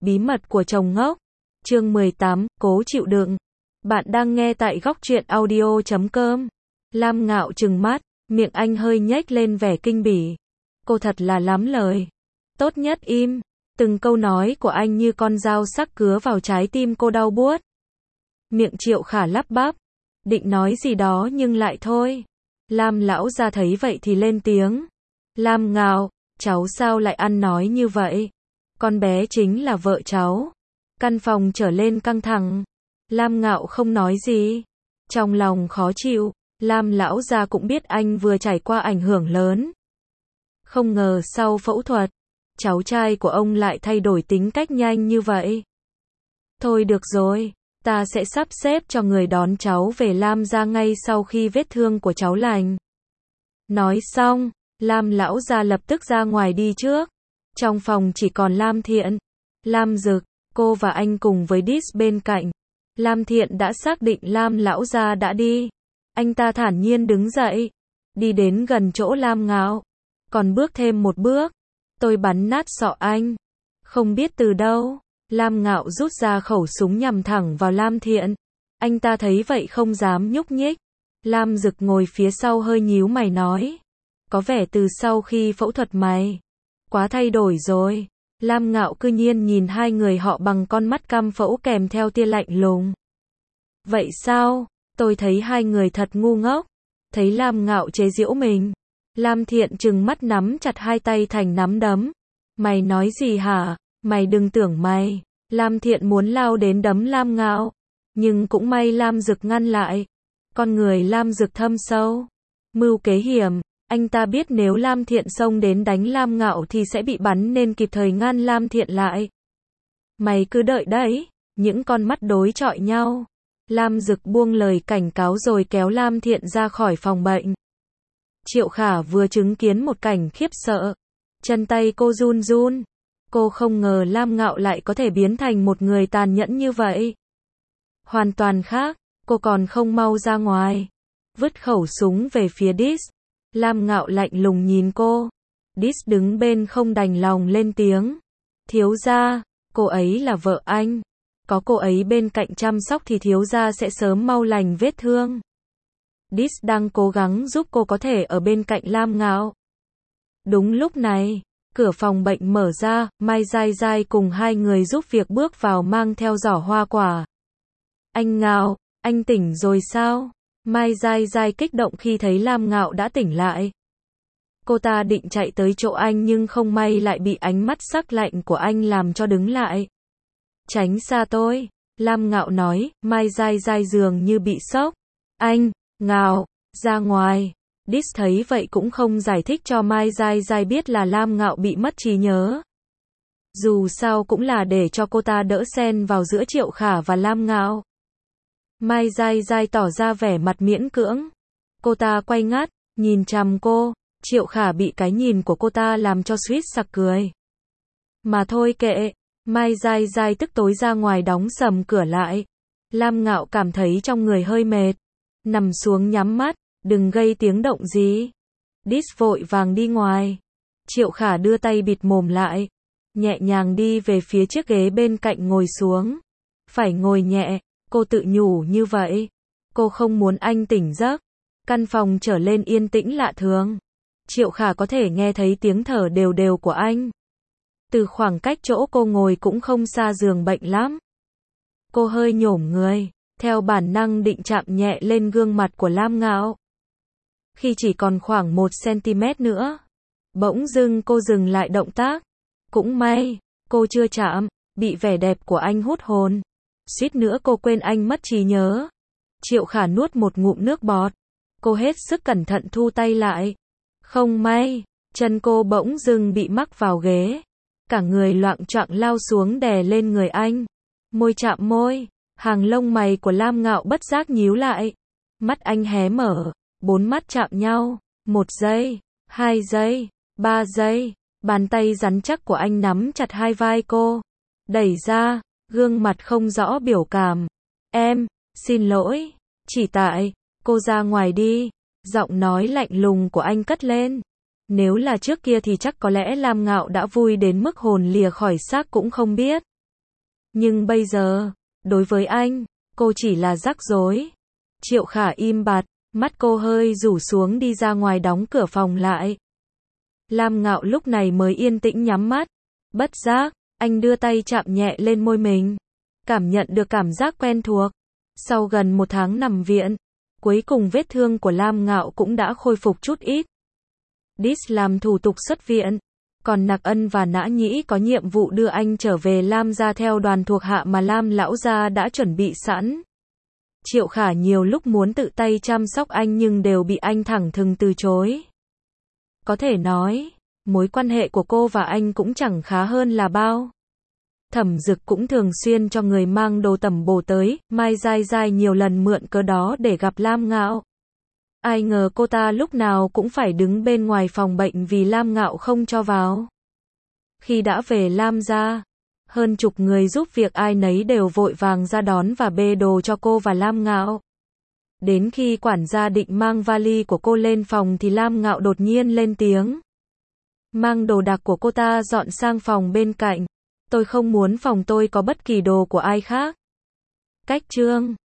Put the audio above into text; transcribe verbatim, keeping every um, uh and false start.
Bí mật của chồng ngốc. Chương mười tám, cố chịu đựng. Bạn đang nghe tại góc truyện audio chấm com. Lam Ngạo trừng mắt, miệng anh hơi nhếch lên vẻ kinh bỉ. Cô thật là lắm lời. Tốt nhất im. Từng câu nói của anh như con dao sắc cứa vào trái tim cô đau buốt. Miệng Triệu Khả lắp bắp, định nói gì đó nhưng lại thôi. Lam lão gia thấy vậy thì lên tiếng. Lam Ngạo, cháu sao lại ăn nói như vậy? Con bé chính là vợ cháu. Căn phòng trở lên căng thẳng. Lam Ngạo không nói gì. Trong lòng khó chịu, Lam lão gia cũng biết anh vừa trải qua ảnh hưởng lớn. Không ngờ sau phẫu thuật, cháu trai của ông lại thay đổi tính cách nhanh như vậy. Thôi được rồi, ta sẽ sắp xếp cho người đón cháu về Lam gia ngay sau khi vết thương của cháu lành. Nói xong, Lam lão gia lập tức ra ngoài đi trước. Trong phòng chỉ còn Lam Thiện, Lam Dực, cô và anh cùng với Dis bên cạnh. Lam Thiện đã xác định Lam lão gia đã đi. Anh ta thản nhiên đứng dậy, đi đến gần chỗ Lam Ngạo. Còn bước thêm một bước, tôi bắn nát sọ anh. Không biết từ đâu, Lam Ngạo rút ra khẩu súng nhằm thẳng vào Lam Thiện. Anh ta thấy vậy không dám nhúc nhích. Lam Dực ngồi phía sau hơi nhíu mày nói. Có vẻ từ sau khi phẫu thuật mày quá thay đổi rồi. Lam Ngạo cư nhiên nhìn hai người họ bằng con mắt căm phẫn kèm theo tia lạnh lùng. Vậy sao? Tôi thấy hai người thật ngu ngốc. Thấy Lam Ngạo chế giễu mình, Lam Thiện trừng mắt nắm chặt hai tay thành nắm đấm. Mày nói gì hả? Mày đừng tưởng mày. Lam Thiện muốn lao đến đấm Lam Ngạo, nhưng cũng may Lam Dực ngăn lại. Con người Lam Dực thâm sâu, mưu kế hiểm. Anh ta biết nếu Lam Thiện xông đến đánh Lam Ngạo thì sẽ bị bắn nên kịp thời ngăn Lam Thiện lại. Mày cứ đợi đấy. Những con mắt đối chọi nhau. Lam Dực buông lời cảnh cáo rồi kéo Lam Thiện ra khỏi phòng bệnh. Triệu Khả vừa chứng kiến một cảnh khiếp sợ. Chân tay cô run run. Cô không ngờ Lam Ngạo lại có thể biến thành một người tàn nhẫn như vậy. Hoàn toàn khác, cô còn không mau ra ngoài. Vứt khẩu súng về phía Dis. Lam Ngạo lạnh lùng nhìn cô. Dis đứng bên không đành lòng lên tiếng. Thiếu gia, cô ấy là vợ anh. Có cô ấy bên cạnh chăm sóc thì thiếu gia sẽ sớm mau lành vết thương. Dis đang cố gắng giúp cô có thể ở bên cạnh Lam Ngạo. Đúng lúc này, cửa phòng bệnh mở ra, Mai Giai Giai cùng hai người giúp việc bước vào mang theo giỏ hoa quả. Anh Ngạo, anh tỉnh rồi sao? Mai Giai Giai kích động khi thấy Lam Ngạo đã tỉnh lại. Cô ta định chạy tới chỗ anh nhưng không may lại bị ánh mắt sắc lạnh của anh làm cho đứng lại. Tránh xa tôi, Lam Ngạo nói. Mai Giai Giai dường như bị sốc. Anh, Ngạo, ra ngoài. Dis thấy vậy cũng không giải thích cho Mai Giai Giai biết là Lam Ngạo bị mất trí nhớ. Dù sao cũng là để cho cô ta đỡ xen vào giữa Triệu Khả và Lam Ngạo. Mai Giai Giai tỏ ra vẻ mặt miễn cưỡng. Cô ta quay ngắt, nhìn chằm cô. Triệu Khả bị cái nhìn của cô ta làm cho suýt sặc cười. Mà thôi kệ. Mai Giai Giai tức tối ra ngoài đóng sầm cửa lại. Lam Ngạo cảm thấy trong người hơi mệt. Nằm xuống nhắm mắt, đừng gây tiếng động gì. Dis vội vàng đi ngoài. Triệu Khả đưa tay bịt mồm lại. Nhẹ nhàng đi về phía chiếc ghế bên cạnh ngồi xuống. Phải ngồi nhẹ, cô tự nhủ như vậy. Cô không muốn anh tỉnh giấc. Căn phòng trở lên yên tĩnh lạ thường. Triệu Khả có thể nghe thấy tiếng thở đều đều của anh. Từ khoảng cách chỗ cô ngồi cũng không xa giường bệnh lắm. Cô hơi nhổm người, theo bản năng định chạm nhẹ lên gương mặt của Lam Ngạo. Khi chỉ còn khoảng một xăng-ti-mét nữa, bỗng dưng cô dừng lại động tác. Cũng may, cô chưa chạm, bị vẻ đẹp của anh hút hồn. Suýt nữa cô quên anh mất trí nhớ. Triệu Khả nuốt một ngụm nước bọt. Cô hết sức cẩn thận thu tay lại. Không may, chân cô bỗng dưng bị mắc vào ghế. Cả người loạng choạng lao xuống đè lên người anh. Môi chạm môi, hàng lông mày của Lam Ngạo bất giác nhíu lại. Mắt anh hé mở, bốn mắt chạm nhau. Một giây, hai giây, ba giây. Bàn tay rắn chắc của anh nắm chặt hai vai cô. Đẩy ra, gương mặt không rõ biểu cảm. Em, xin lỗi. Chỉ tại, cô ra ngoài đi. Giọng nói lạnh lùng của anh cất lên. Nếu là trước kia thì chắc có lẽ Lam Ngạo đã vui đến mức hồn lìa khỏi xác cũng không biết. Nhưng bây giờ, đối với anh, cô chỉ là rắc rối. Triệu Khả im bặt, mắt cô hơi rủ xuống đi ra ngoài đóng cửa phòng lại. Lam Ngạo lúc này mới yên tĩnh nhắm mắt. Bất giác, anh đưa tay chạm nhẹ lên môi mình. Cảm nhận được cảm giác quen thuộc. Sau gần một tháng nằm viện, cuối cùng vết thương của Lam Ngạo cũng đã khôi phục chút ít. Dis làm thủ tục xuất viện. Còn Nặc Ân và Nã Nhĩ có nhiệm vụ đưa anh trở về Lam gia theo đoàn thuộc hạ mà Lam lão gia đã chuẩn bị sẵn. Triệu Khả nhiều lúc muốn tự tay chăm sóc anh nhưng đều bị anh thẳng thừng từ chối. Có thể nói, mối quan hệ của cô và anh cũng chẳng khá hơn là bao. Thẩm Dực cũng thường xuyên cho người mang đồ tẩm bổ tới, Mai Giai Giai nhiều lần mượn cớ đó để gặp Lam Ngạo. Ai ngờ cô ta lúc nào cũng phải đứng bên ngoài phòng bệnh vì Lam Ngạo không cho vào. Khi đã về Lam gia, hơn chục người giúp việc ai nấy đều vội vàng ra đón và bê đồ cho cô và Lam Ngạo. Đến khi quản gia định mang vali của cô lên phòng thì Lam Ngạo đột nhiên lên tiếng. Mang đồ đạc của cô ta dọn sang phòng bên cạnh. Tôi không muốn phòng tôi có bất kỳ đồ của ai khác. Cách chương